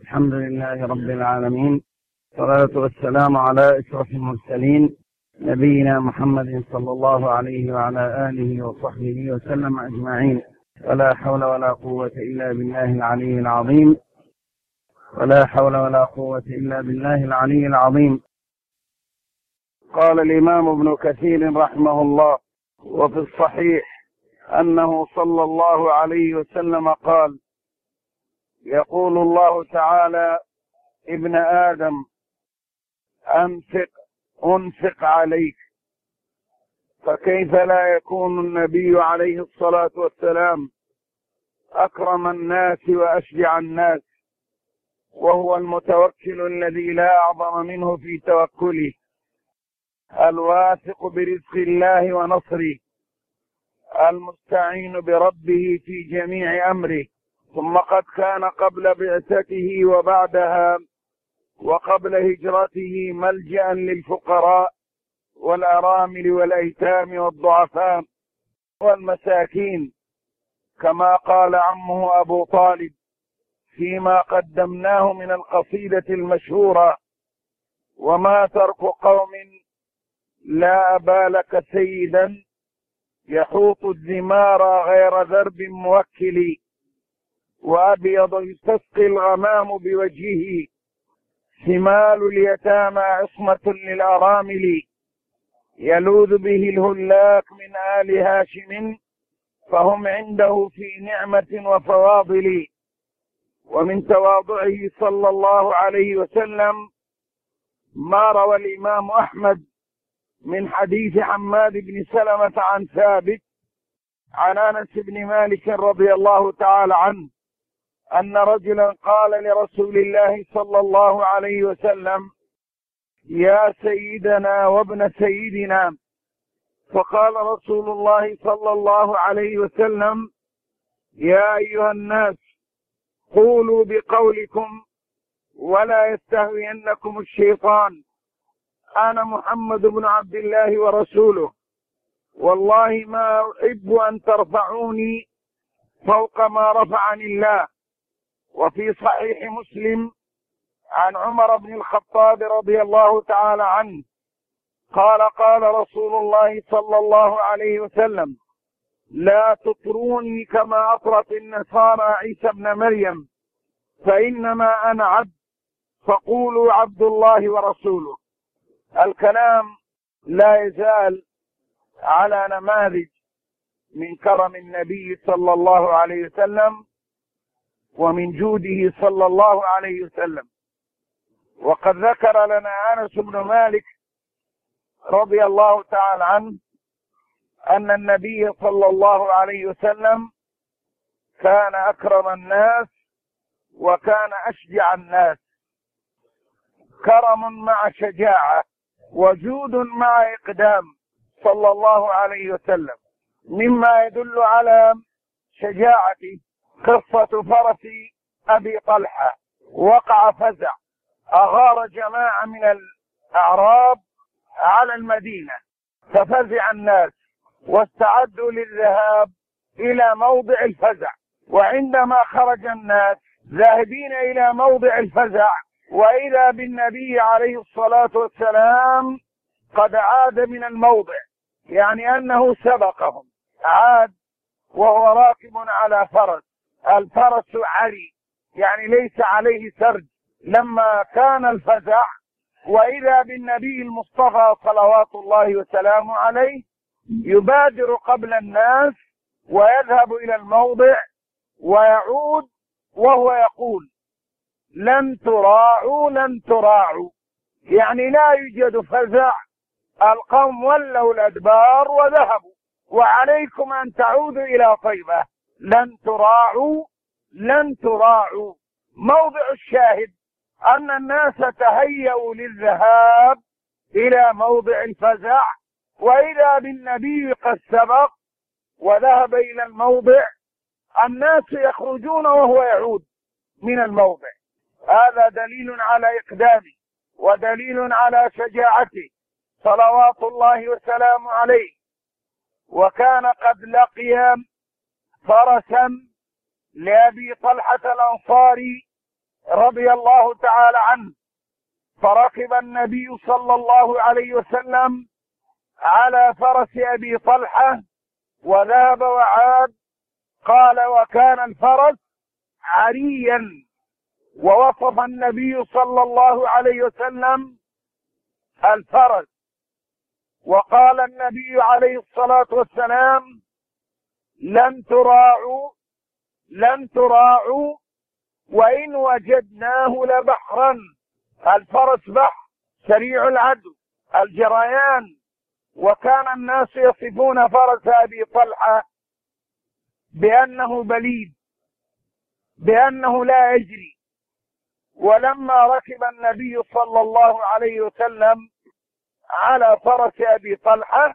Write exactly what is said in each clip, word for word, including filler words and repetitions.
الحمد لله رب العالمين، والصلاة والسلام على أشرف المرسلين نبينا محمد صلى الله عليه وعلى آله وصحبه وسلم أجمعين. ولا حول ولا قوة إلا بالله العلي العظيم ولا حول ولا قوة إلا بالله العلي العظيم. قال الإمام ابن كثير رحمه الله: وفي الصحيح أنه صلى الله عليه وسلم قال: يقول الله تعالى: ابن آدم أنفق أنفق عليك. فكيف لا يكون النبي عليه الصلاة والسلام أكرم الناس وأشجع الناس، وهو المتوكل الذي لا أعظم منه في توكله، الواثق برزق الله ونصره، المستعين بربه في جميع أمره. ثم قد كان قبل بعثته وبعدها وقبل هجرته ملجأ للفقراء والأرامل والأيتام والضعفاء والمساكين، كما قال عمه أبو طالب فيما قدمناه من القصيدة المشهورة: وما ترك قوم لا أبا لك سيدا يحوط الذمار غير ذرب موكل، وأبيض يستسقي الغمام بوجهه، ثمال اليتامى عصمة للأرامل، يلوذ به الهلاك من آل هاشم، فهم عنده في نعمة وفواضل. ومن تواضعه صلى الله عليه وسلم ما روى الإمام أحمد من حديث حماد بن سلمة عن ثابت عن أنس بن مالك رضي الله تعالى عنه أن رجلا قال لرسول الله صلى الله عليه وسلم: يا سيدنا وابن سيدنا. فقال رسول الله صلى الله عليه وسلم: يا أيها الناس قولوا بقولكم ولا يستهوينكم الشيطان، أنا محمد بن عبد الله ورسوله، والله ما أحب أن ترفعوني فوق ما رفعني الله. وفي صحيح مسلم عن عمر بن الخطاب رضي الله تعالى عنه قال: قال رسول الله صلى الله عليه وسلم: لا تطروني كما أطرت النصارى عيسى ابن مريم، فإنما أنا عبد، فقولوا عبد الله ورسوله. الكلام لا يزال على نماذج من كرم النبي صلى الله عليه وسلم ومن جوده صلى الله عليه وسلم. وقد ذكر لنا أنس بن مالك رضي الله تعالى عنه أن النبي صلى الله عليه وسلم كان أكرم الناس وكان أشجع الناس، كرم مع شجاعة وجود مع إقدام صلى الله عليه وسلم. مما يدل على شجاعته قصة فرس أبي طلحة، وقع فزع، أغار جماعة من الأعراب على المدينة، ففزع الناس واستعدوا للذهاب إلى موضع الفزع. وعندما خرج الناس ذاهبين إلى موضع الفزع، وإذا بالنبي عليه الصلاة والسلام قد عاد من الموضع، يعني أنه سبقهم، عاد وهو راكب على فرس، الفرس عري يعني ليس عليه سرج لما كان الفزع. وإذا بالنبي المصطفى صلوات الله وسلامه عليه يبادر قبل الناس ويذهب إلى الموضع ويعود وهو يقول: لن تراعوا لن تراعوا، يعني لا يوجد فزع، القوم ولوا الأدبار وذهبوا، وعليكم أن تعودوا إلى طيبة، لن تراعوا لن تراعوا. موضع الشاهد أن الناس تهيأوا للذهاب إلى موضع الفزع، وإذا بالنبي قد سبق وذهب إلى الموضع، الناس يخرجون وهو يعود من الموضع. هذا دليل على إقدامه ودليل على شجاعته صلوات الله وسلامه عليه. وكان قد لقي فرسا لأبي طلحة الأنصاري رضي الله تعالى عنه، فركب النبي صلى الله عليه وسلم على فرس أبي طلحة وذهب وعاد. قال: وكان الفرس عريا. ووصف النبي صلى الله عليه وسلم الفرس، وقال النبي عليه الصلاة والسلام: لن تراعوا لن تراعوا وإن وجدناه لبحرا. الفرس بحر سريع العدو الجريان. وكان الناس يصفون فرس أبي طلحة بأنه بليد، بأنه لا يجري. ولما ركب النبي صلى الله عليه وسلم على فرس أبي طلحة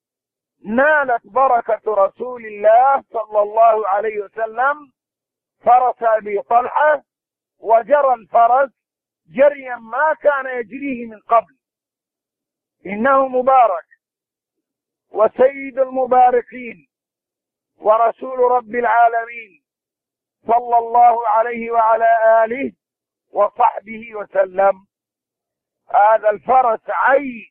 نالت بركة رسول الله صلى الله عليه وسلم فرس أبي طلحة، وجرى الفرس جريا ما كان يجريه من قبل. إنه مبارك وسيد المباركين ورسول رب العالمين صلى الله عليه وعلى آله وصحبه وسلم. هذا الفرس عي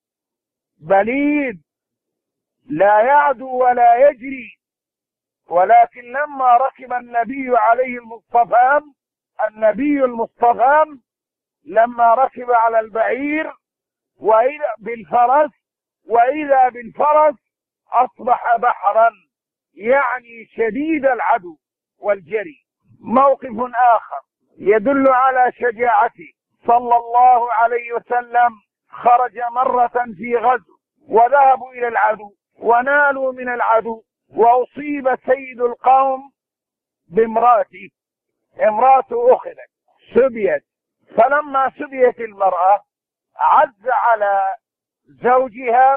بليد لا يعدو ولا يجري. ولكن لما ركب النبي عليه المصطفى النبي المصطفى لما ركب على البعير وإذا بالفرس وإذا بالفرس أصبح بحرا، يعني شديد العدو والجري. موقف آخر يدل على شجاعته صلى الله عليه وسلم: خرج مرة في غزو وذهبوا إلى العدو ونالوا من العدو، وأصيب سيد القوم بامرأته. امرأته أخذت سبيت. فلما سبيت المرأة عز على زوجها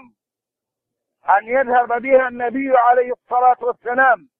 أن يذهب بها النبي عليه الصلاة والسلام،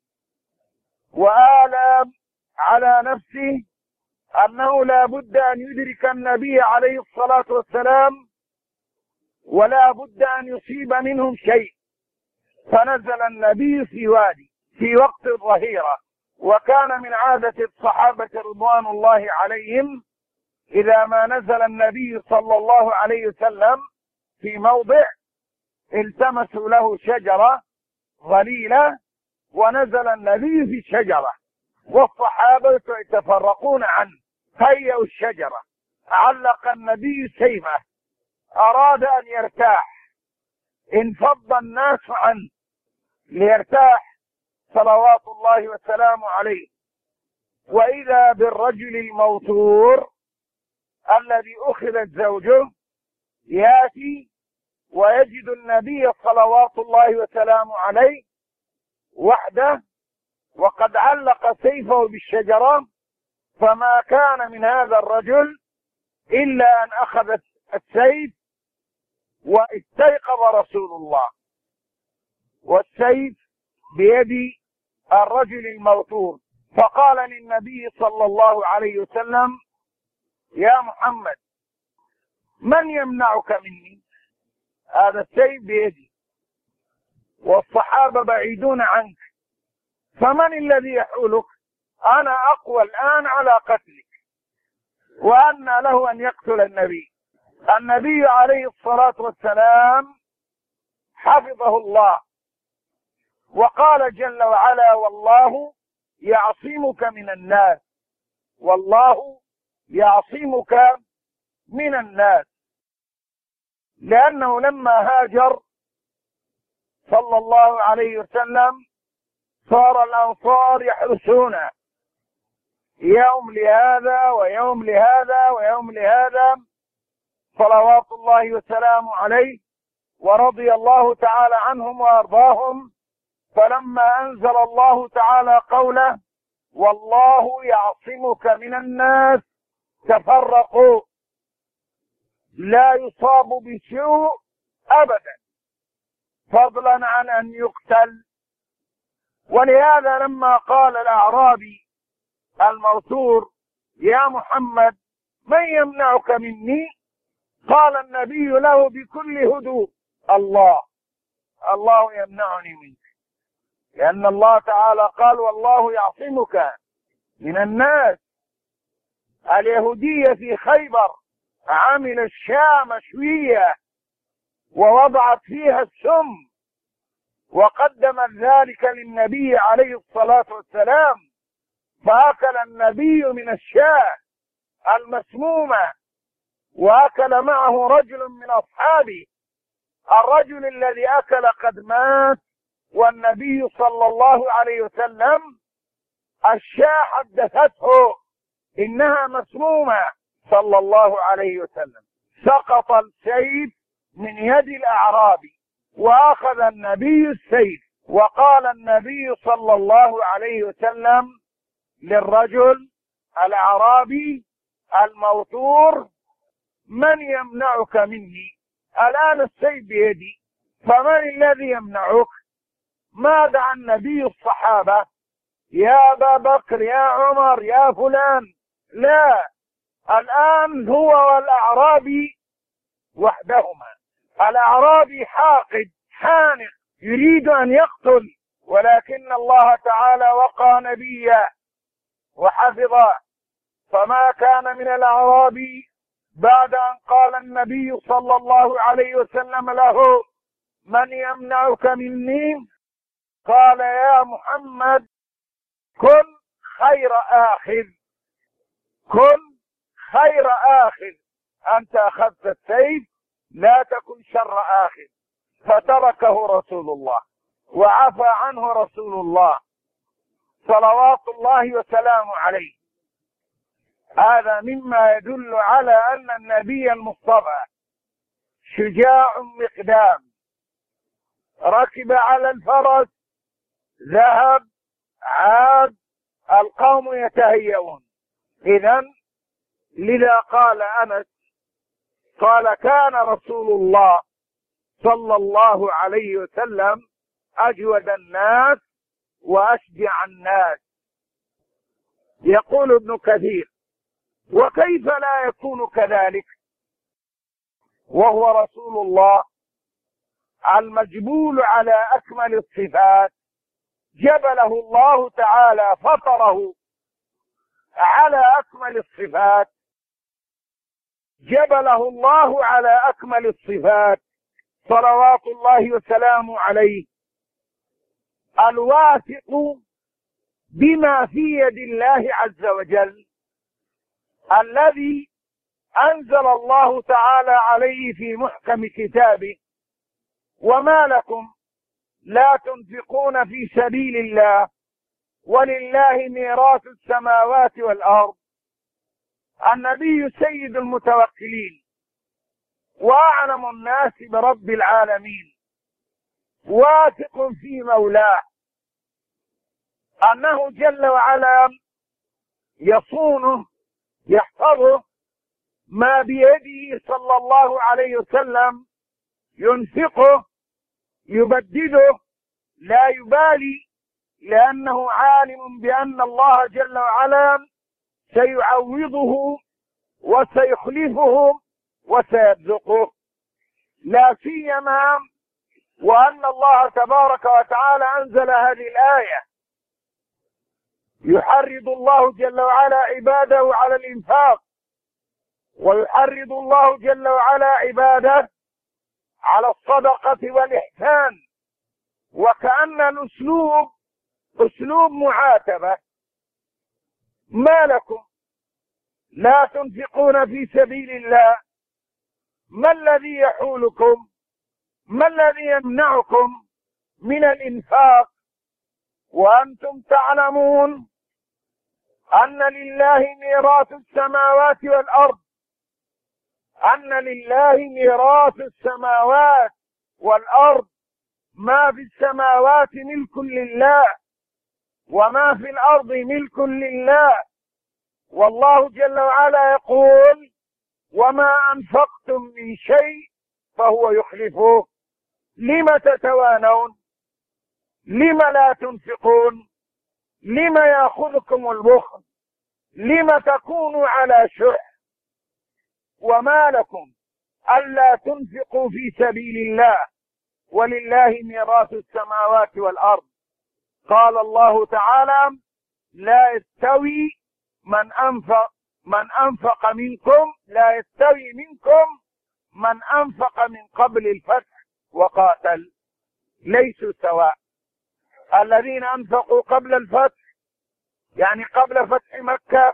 وآلم على نفسه أنه لا بد أن يدرك النبي عليه الصلاة والسلام ولا بد أن يصيب منهم شيء. فنزل النبي في وادي في وقت الظهيرة. وكان من عادة الصحابة رضوان الله عليهم إذا ما نزل النبي صلى الله عليه وسلم في موضع التمسوا له شجرة ظليلة ونزل النبي في الشجرة، والصحابة يتفرقون عنه. هيئوا الشجرة، علق النبي سيفه، أراد أن يرتاح، انفض الناس عنه ليرتاح صلوات الله وسلامه عليه. وإذا بالرجل الموتور الذي أخذت زوجه يأتي ويجد النبي صلوات الله وسلامه عليه وحده وقد علق سيفه بالشجرة. فما كان من هذا الرجل إلا أن أخذ السيف واستيقظ رسول الله، والسيف بيد الرجل الموتور. فقال للنبي صلى الله عليه وسلم: يا محمد، من يمنعك مني؟ هذا السيف بيدي والصحابة بعيدون عنك، فمن الذي يحولك؟ أنا أقوى الآن على قتلك، وأن له أن يقتل النبي. النبي عليه الصلاة والسلام حفظه الله، وقال جل وعلا: والله يعصمك من الناس، والله يعصمك من الناس. لأنه لما هاجر صلى الله عليه وسلم صار الأنصار يحرسونه يوم لهذا ويوم لهذا ويوم لهذا صلوات الله وسلامه عليه، ورضي الله تعالى عنهم وأرضاهم. فلما أنزل الله تعالى قوله: والله يعصمك من الناس، تفرقوا، لا يصاب بسوء أبدا، فضلا عن أن يقتل. ولهذا لما قال الأعرابي الموتور: يا محمد، من يمنعك مني؟ قال النبي له بكل هدوء: الله الله يمنعني منك. لأن الله تعالى قال: والله يعصمك من الناس. اليهودية في خيبر عمل الشاة مشوية ووضعت فيها السم وقدمت ذلك للنبي عليه الصلاة والسلام، فأكل النبي من الشاة المسمومة، وأكل معه رجل من أصحابه. الرجل الذي أكل قد مات، والنبي صلى الله عليه وسلم الشاة حدثته إنها مسمومة صلى الله عليه وسلم. سقط السيف من يد الأعرابي وأخذ النبي السيف، وقال النبي صلى الله عليه وسلم للرجل الأعرابي الموتور: من يمنعك مني؟ الآن السيف بيدي، فمن الذي يمنعك؟ ما دعا النبي الصحابة: يا أبا بكر، يا عمر، يا فلان، لا، الآن هو والأعرابي وحدهما. الأعرابي حاقد حانق يريد أن يقتل، ولكن الله تعالى وقى نبيه وحفظه، فما كان من الأعرابي بعد أن قال النبي صلى الله عليه وسلم له: من يمنعك مني؟ قال: يا محمد، كن خير آخذ، كن خير آخذ، أنت أخذت السيف، لا تكن شر آخذ. فتركه رسول الله وعفى عنه رسول الله صلوات الله وسلامه عليه. هذا مما يدل على أن النبي المصطفى شجاع مقدام، ركب على الفرس، ذهب، عاد، القوم يتهيئون. إذن لذا قال أنس، قال: كان رسول الله صلى الله عليه وسلم أجود الناس وأشجع الناس. يقول ابن كثير: وكيف لا يكون كذلك وهو رسول الله المجبول على أكمل الصفات، جبله الله تعالى، فطره على أكمل الصفات، جبله الله على أكمل الصفات صلوات الله وسلامه عليه، الواثق بما في يد الله عز وجل، الذي أنزل الله تعالى عليه في محكم كتابه: وما لكم لا تنفقون في سبيل الله ولله ميراث السماوات والأرض. النبي سيد المتوكلين وأعلم الناس برب العالمين، واثق في مولاه أنه جل وعلا يصونه يحفظه، ما بيده صلى الله عليه وسلم ينفقه يبدده، لا يبالي، لأنه عالم بأن الله جل وعلا سيعوضه وسيخلفه وسيرزقه، لا سيما وأن الله تبارك وتعالى أنزل هذه الآية: يحرض الله جل وعلا عباده على الإنفاق، ويحرض الله جل وعلا عباده على الصدقة والإحسان، وكأن الأسلوب أسلوب معاتبة. ما لكم لا تنفقون في سبيل الله؟ ما الذي يحولكم؟ ما الذي يمنعكم من الإنفاق وأنتم تعلمون أن لله ميراث السماوات والأرض، أن لله ميراث السماوات والأرض، ما في السماوات ملك لله وما في الأرض ملك لله، والله جل وعلا يقول: وما أنفقتم من شيء فهو يخلفه. لم تتوانون؟ لم لا تنفقون؟ لم يأخذكم البخل؟ لم تكونوا على شح؟ وما لكم ألا تنفقوا في سبيل الله ولله ميراث السماوات والأرض. قال الله تعالى: لا يستوي من أنفق من أنفق منكم لا يستوي منكم من أنفق من قبل الفتح وقاتل، ليسوا سواء. الذين أنفقوا قبل الفتح يعني قبل فتح مكة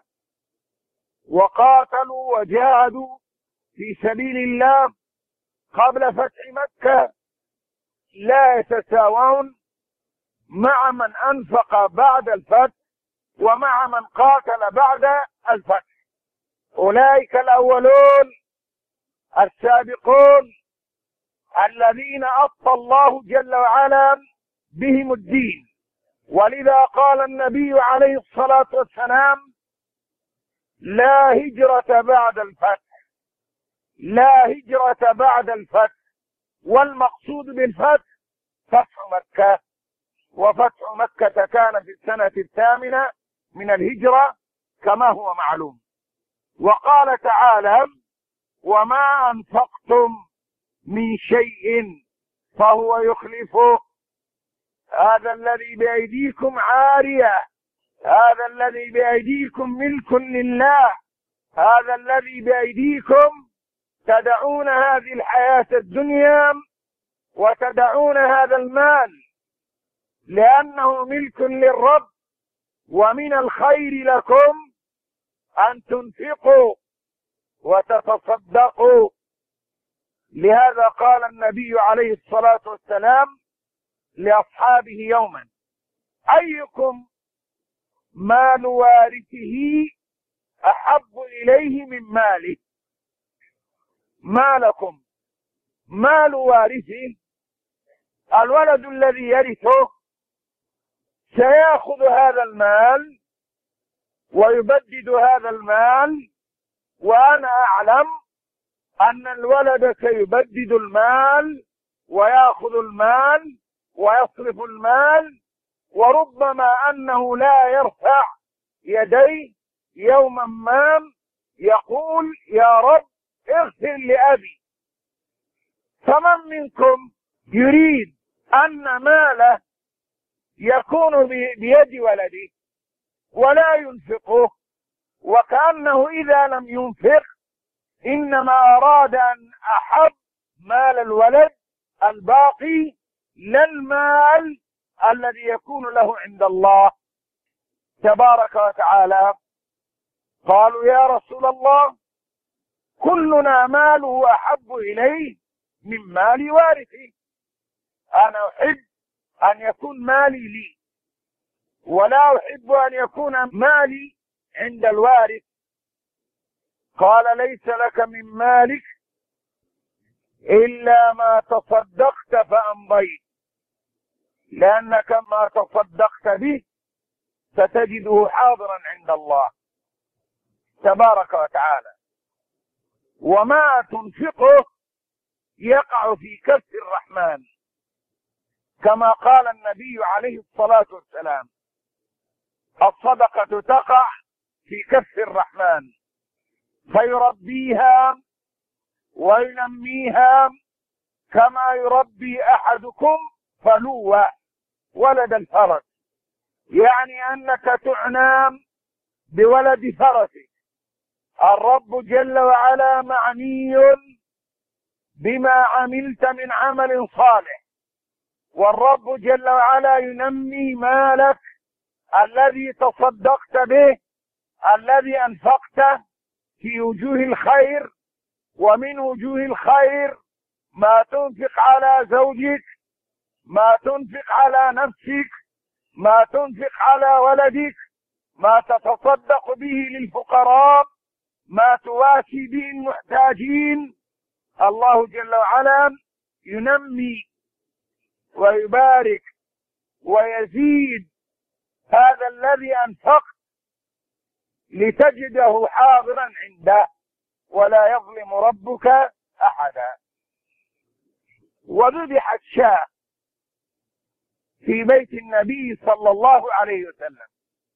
وقاتلوا وجاهدوا في سبيل الله قبل فتح مكة لا يتساوون مع من أنفق بعد الفتح ومع من قاتل بعد الفتح. أولئك الأولون السابقون الذين أبطى الله جل وعلا بهم الدين. ولذا قال النبي عليه الصلاة والسلام: لا هجرة بعد الفتح، لا هجرة بعد الفتح. والمقصود بالفتح فتح مكة، وفتح مكة كان في السنة الثامنة من الهجرة كما هو معلوم. وقال تعالى: وما أنفقتم من شيء فهو يخلفه، هذا الذي بأيديكم عارية، هذا الذي بأيديكم ملك لله، هذا الذي بأيديكم تدعون هذه الحياة الدنيا وتدعون هذا المال لأنه ملك للرب، ومن الخير لكم أن تنفقوا وتتصدقوا. لهذا قال النبي عليه الصلاة والسلام لأصحابه يوما: أيكم مال وارثه أحب إليه من ماله؟ ما لكم مال وارثه، الولد الذي يرثه سيأخذ هذا المال ويبدد هذا المال، وأنا أعلم أن الولد سيبدد المال ويأخذ المال ويصرف المال، وربما أنه لا يرفع يديه يوما ما يقول: يا رب اغفر لأبي. فمن منكم يريد أن ماله يكون بيد ولده ولا ينفقه، وكأنه إذا لم ينفق إنما أراد أن أحب مال الولد الباقي لا المال الذي يكون له عند الله تبارك وتعالى. قالوا: يا رسول الله، كلنا ماله أحب إليه من مال وارثه، أنا أحب أن يكون مالي لي ولا أحب أن يكون مالي عند الوارث. قال: ليس لك من مالك إلا ما تصدقت فأمضيت، لأنك ما تصدقت به ستجده حاضرا عند الله تبارك وتعالى، وما تنفقه يقع في كف الرحمن، كما قال النبي عليه الصلاة والسلام: الصدقة تقع في كف الرحمن فيربيها وينميها كما يربي أحدكم فلوة ولد الفرس، يعني أنك تعنى بولد فرسك. الرب جل وعلا معني بما عملت من عمل صالح، والرب جل وعلا ينمي مالك الذي تصدقت به، الذي أنفقته في وجوه الخير. ومن وجوه الخير ما تنفق على زوجك، ما تنفق على نفسك، ما تنفق على ولدك، ما تتصدق به للفقراء، ما تواسي به المحتاجين. الله جل وعلا ينمي ويبارك ويزيد هذا الذي أنفقت لتجده حاضرا عنده، ولا يظلم ربك أحدا. وذبحت شاة في بيت النبي صلى الله عليه وسلم،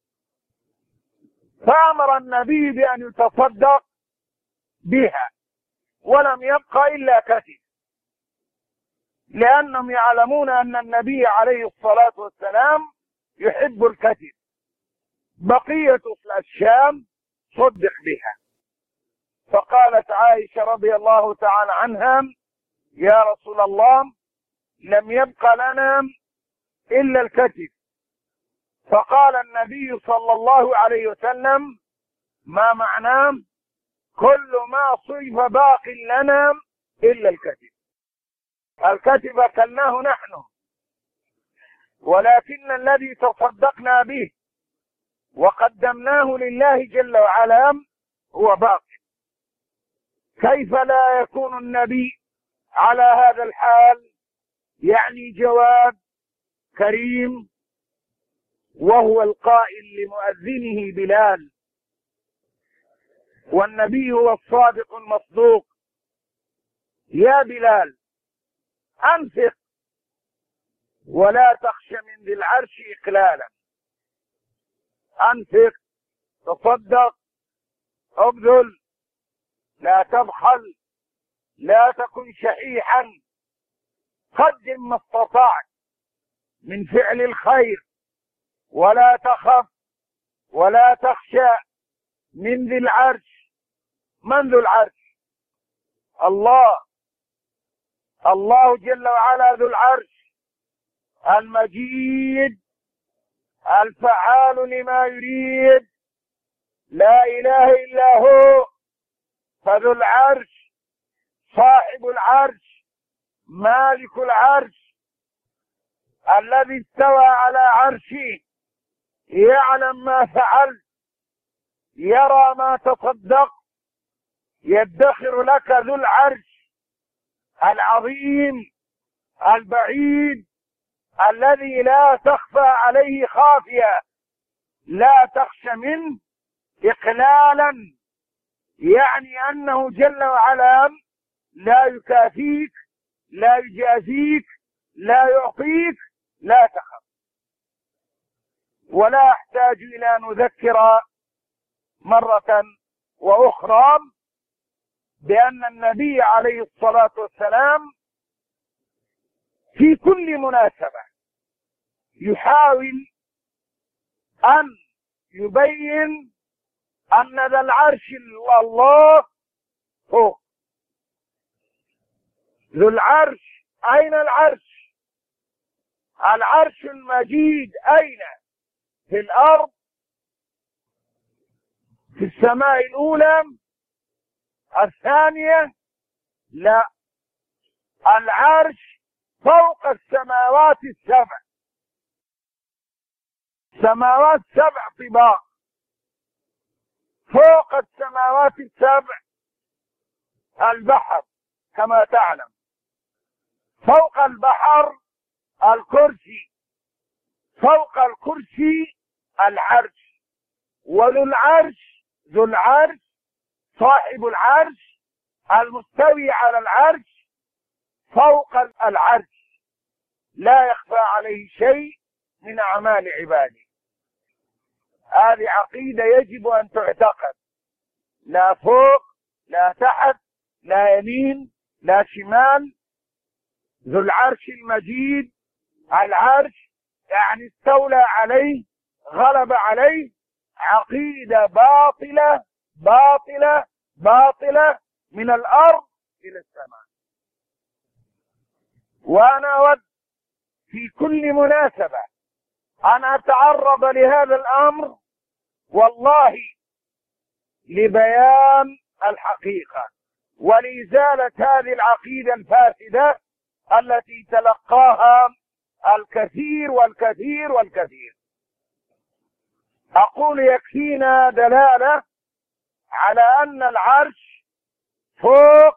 فأمر النبي بأن يتصدق بها، ولم يبقى إلا كتف، لأنهم يعلمون أن النبي عليه الصلاة والسلام يحب الكتف. بقية الشام تصدق بها. فقالت عائشة رضي الله تعالى عنها: يا رسول الله، لم يبق لنا إلا الكتف. فقال النبي صلى الله عليه وسلم: ما معناه؟ كل ما صيف باق لنا إلا الكتف. الكتف أكلناه نحن، ولكن الذي تصدقنا به وقدمناه لله جل وعلا هو باق. كيف لا يكون النبي على هذا الحال؟ يعني جواب كريم، وهو القائل لمؤذنه بلال، والنبي هو الصادق المصدوق: يا بلال، أنفق ولا تخش من ذي العرش إقلالا. أنفق، تصدق، ابذل، لا تبخل، لا تكن شحيحا، قدم ما استطعت من فعل الخير، ولا تخف ولا تخشى من ذي العرش. من ذو العرش؟ الله. الله جل وعلا ذو العرش المجيد الفعال لما يريد، لا إله إلا هو. فذو العرش صاحب العرش مالك العرش الذي استوى على عرشه، يعلم ما فعلت، يرى ما تصدق، يدخر لك ذو العرش العظيم البعيد الذي لا تخفى عليه خافية، لا تخشى منه إقلالا، يعني أنه جل وعلا لا يكافيك، لا يجازيك، لا يعطيك، لا تخف. ولا أحتاج إلى أن نذكر مرة وأخرى بأن النبي عليه الصلاة والسلام في كل مناسبة يحاول أن يبين أن ذا العرش الله فوق. ذو العرش، أين العرش؟ العرش المجيد أين؟ في الأرض، في السماء الأولى، الثانية؟ لا، العرش فوق السماوات السبع، سماوات سبع طباق، فوق السماوات السبع البحر كما تعلم، فوق البحر الكرسي، فوق الكرسي العرش. وذو العرش، ذو العرش صاحب العرش المستوي على العرش فوق العرش، لا يخفى عليه شيء من أعمال عباده. هذه عقيدة يجب أن تعتقد، لا فوق لا تحت لا يمين لا شمال. ذو العرش المجيد، العرش يعني استولى عليه، غلب عليه. عقيدة باطلة باطلة باطلة من الأرض إلى السماء. وأنا أود في كل مناسبة أن أتعرض لهذا الأمر، والله لبيان الحقيقة ولإزالة هذه العقيدة الفاسدة التي تلقاها الكثير والكثير والكثير. أقول يكفينا دلالة على أن العرش فوق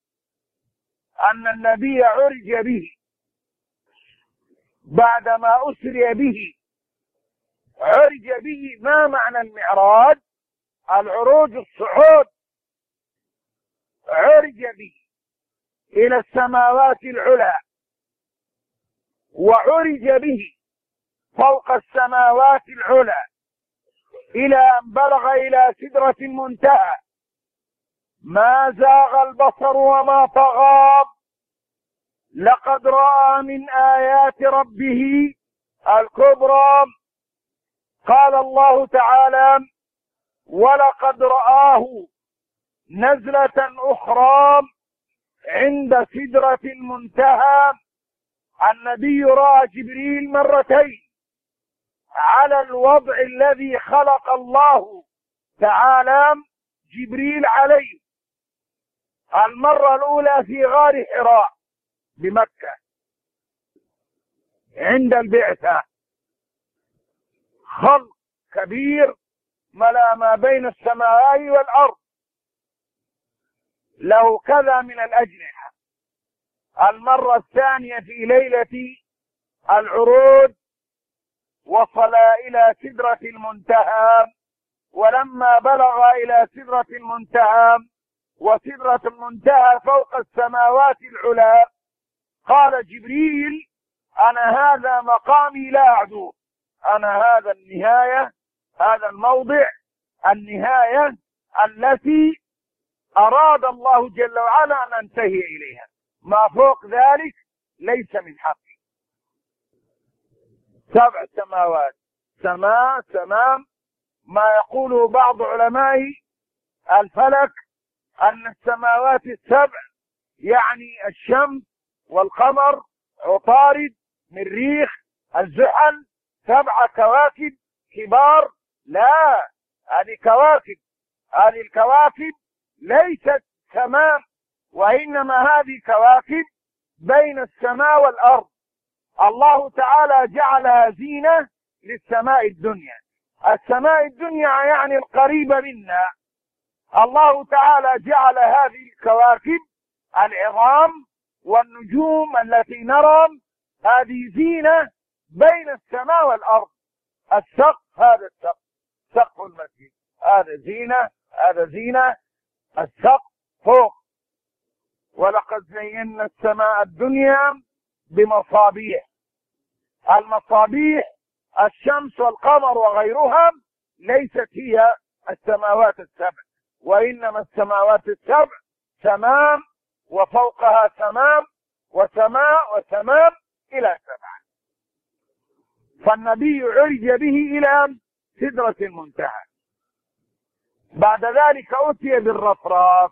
أن النبي عرج به بعدما أسري به. عرج به، ما معنى المعراج؟ العروج الصعود. عرج به إلى السماوات العلى، وعرج به فوق السماوات العلى إلى أن بلغ إلى سدرة المنتهى. ما زاغ البصر وما طغى، لقد رأى من آيات ربه الكبرى. قال الله تعالى: ولقد رآه نزلة أخرى عند سدرة المنتهى. النبي رأى جبريل مرتين على الوضع الذي خلق الله تعالى جبريل عليه. المرة الأولى في غار حراء بمكة عند البعثة، خلق كبير ملا ما بين السماء والأرض، له كذا من الأجنحة. المرة الثانية في ليلة العروج وصل إلى سدرة المنتهى، ولما بلغ إلى سدرة المنتهى وسدرة المنتهى فوق السماوات العلى قال جبريل: أنا هذا مقامي لا أعدو، أنا هذا النهاية، هذا الموضع النهاية التي أراد الله جل وعلا أن ننتهي إليها، ما فوق ذلك ليس من حقي. سبع سماوات، سماء سمام، ما يقوله بعض علماء الفلك أن السماوات السبع يعني الشمس والقمر عطارد مريخ الزحل، سبع كواكب كبار. لا، هذه كواكب، هذه الكواكب ليست تمام، وإنما هذه كواكب بين السماء والأرض. الله تعالى جعلها زينة للسماء الدنيا. السماء الدنيا يعني القريبة منا. الله تعالى جعل هذه الكواكب العظام والنجوم التي نرى هذه زينة بين السماء والأرض. السقف، هذا السقف سقف المسجد، هذا زينة، هذا زينة. السقف فوق. ولقد زينا السماء الدنيا بمصابيح. المصابيح الشمس والقمر وغيرها ليست هي السماوات السبع، وإنما السماوات السبع تمام، وفوقها تمام، وسماء وتمام إلى سبعة. فالنبي عرج به إلى سدرة المنتهى. بعد ذلك أتي بالرفراف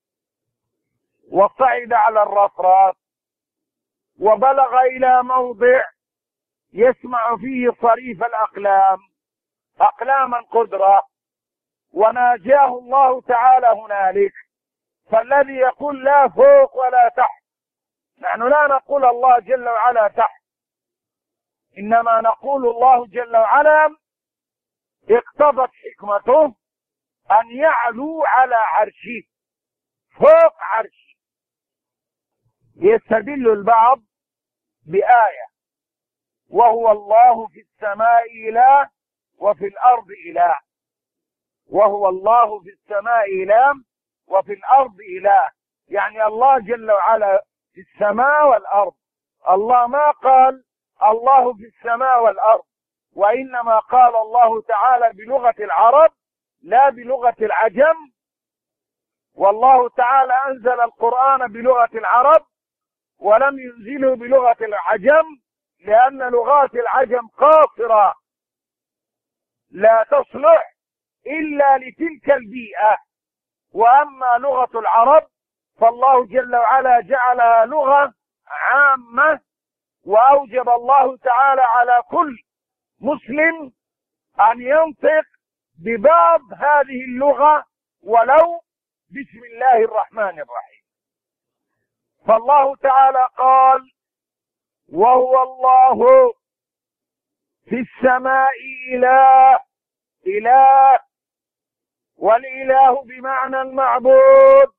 وصعد على الرفراف وبلغ إلى موضع يسمع فيه صريف الأقلام، أقلام القدرة، وناجاه الله تعالى هنالك. فالذي يقول لا فوق ولا تحت، نحن لا نقول الله جل وعلا تحت، إنما نقول الله جل وعلا اقتضت حكمته أن يعلو على عرشه، فوق عرشه. يستدل البعض بآية: وهو الله في السماء إله وفي الأرض إله. وهو الله في السماء إله وفي الأرض إله، يعني الله جل وعلا في السماء والأرض. الله ما قال الله في السماء والأرض، وإنما قال الله تعالى بلغة العرب لا بلغة العجم. والله تعالى أنزل القرآن بلغة العرب ولم ينزله بلغة العجم، لأن لغات العجم قاصرة لا تصلح إلا لتلك البيئة. وأما لغة العرب فالله جل وعلا جعلها لغة عامة، وأوجب الله تعالى على كل مسلم أن ينطق ببعض هذه اللغة ولو بسم الله الرحمن الرحيم. فالله تعالى قال: وهو الله في السماء إله. إله، والإله بمعنى المعبود.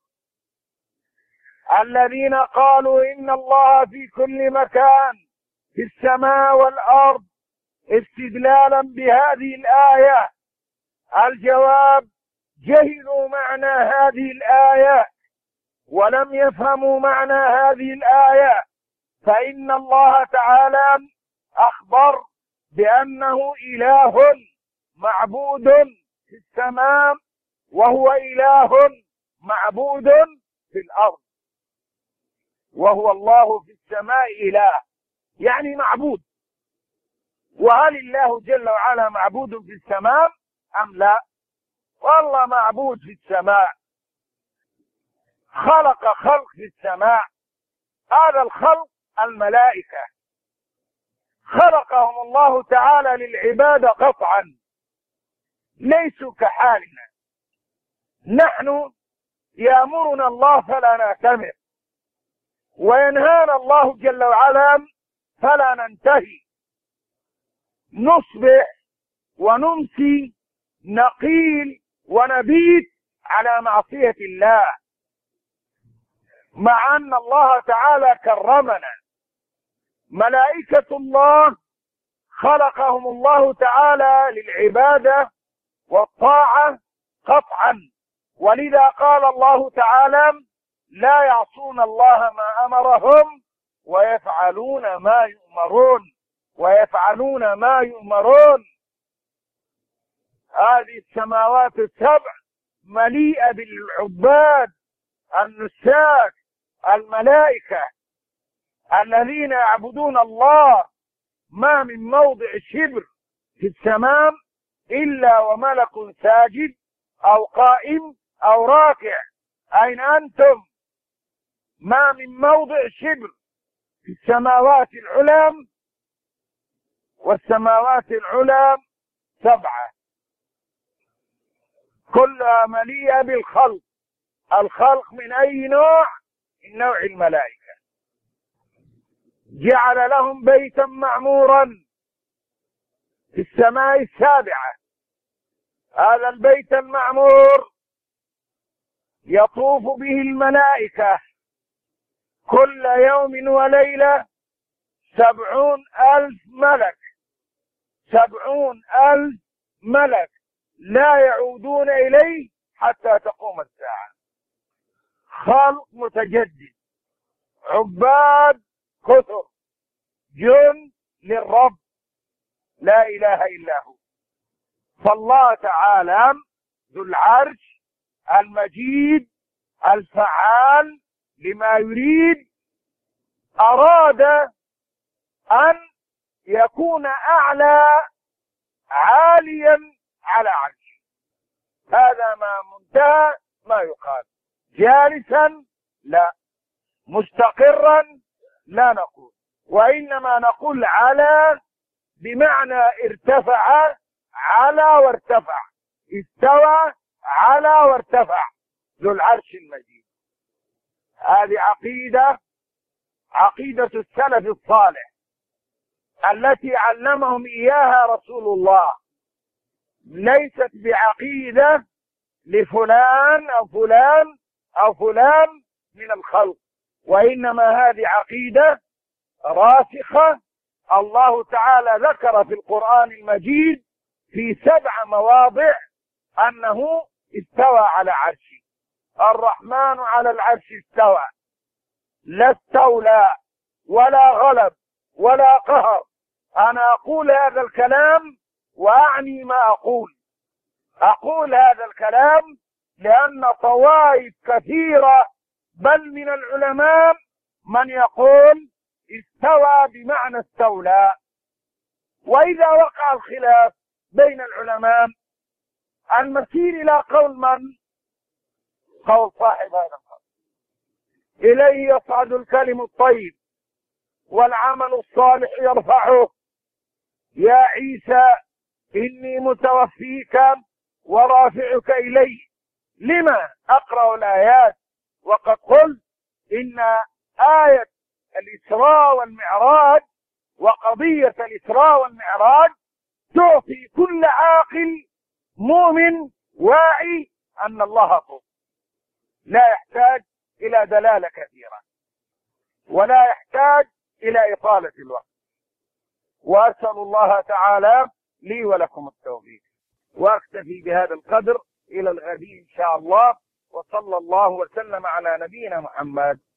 الذين قالوا إن الله في كل مكان في السماء والأرض استدلالا بهذه الآية، الجواب: جهلوا معنى هذه الآية ولم يفهموا معنى هذه الآية. فإن الله تعالى أخبر بأنه إله معبود في السماء، وهو إله معبود في الأرض. وهو الله في السماء إله يعني معبود. وهل الله جل وعلا معبود في السماء أم لا؟ والله معبود في السماء، خلق خلق في السماء. هذا الخلق الملائكة خلقهم الله تعالى للعبادة قطعا، ليسوا كحالنا. نحن يأمرنا الله فلا نأتمر، وينهانا الله جل وعلا فلا ننتهي. نصبح ونمسي، نقيل ونبيت على معصية الله، مع أن الله تعالى كرمنا. ملائكة الله خلقهم الله تعالى للعبادة والطاعة قطعا، ولذا قال الله تعالى: لا يعصون الله ما أمرهم ويفعلون ما يؤمرون ويفعلون ما يؤمرون. هذه السماوات السبع مليئة بالعباد النساك الملائكة الذين يعبدون الله. ما من موضع شبر في السماء إلا وملك ساجد أو قائم أو راكع. أين أنتم؟ ما من موضع شبر في السماوات العلى، والسماوات العلى سبعة كلها مليئة بالخلق. الخلق من أي نوع؟ من نوع الملائكة. جعل لهم بيتا معمورا في السماء السابعة. هذا البيت المعمور يطوف به الملائكة كل يوم وليلة سبعون ألف ملك، سبعون ألف ملك لا يعودون إليه حتى تقوم الساعة. خلق متجدد، عباد كثر، جند للرب لا إله إلا هو. فالله تعالى ذو العرش المجيد الفعال لما يريد أراد أن يكون أعلى عاليا على عرشه. هذا ما منتهى ما يقال. جالسا لا، مستقرا لا نقول، وإنما نقول على بمعنى ارتفع، على وارتفع، استوى على وارتفع ذو العرش المجيد. هذه عقيدة عقيدة السلف الصالح التي علمهم إياها رسول الله، ليست بعقيدة لفلان أو فلان أو فلان من الخلق، وإنما هذه عقيدة راسخة. الله تعالى ذكر في القرآن المجيد في سبع مواضع أنه استوى على عرشه. الرحمن على العرش استوى، لا استولى ولا غلب ولا قهر. أنا أقول هذا الكلام وأعني ما أقول. أقول هذا الكلام لأن طوائف كثيرة بل من العلماء من يقول استوى بمعنى استولى. وإذا وقع الخلاف بين العلماء المسير إلى قول من؟ قول صاحب هذا القول: إليه يصعد الكلم الطيب والعمل الصالح يرفعه. يا عيسى إني متوفيك ورافعك إلي. لما أقرأ الآيات وقد قلت إن آية الإسراء والمعراج وقضية الإسراء والمعراج تعطي كل عاقل مؤمن واعي أن الله فوق، لا يحتاج إلى دلالة كثيرة ولا يحتاج إلى إطالة الوقت. وأسأل الله تعالى لي ولكم التوفيق، وأكتفي بهذا القدر إلى الغد إن شاء الله. وصلى الله وسلم على نبينا محمد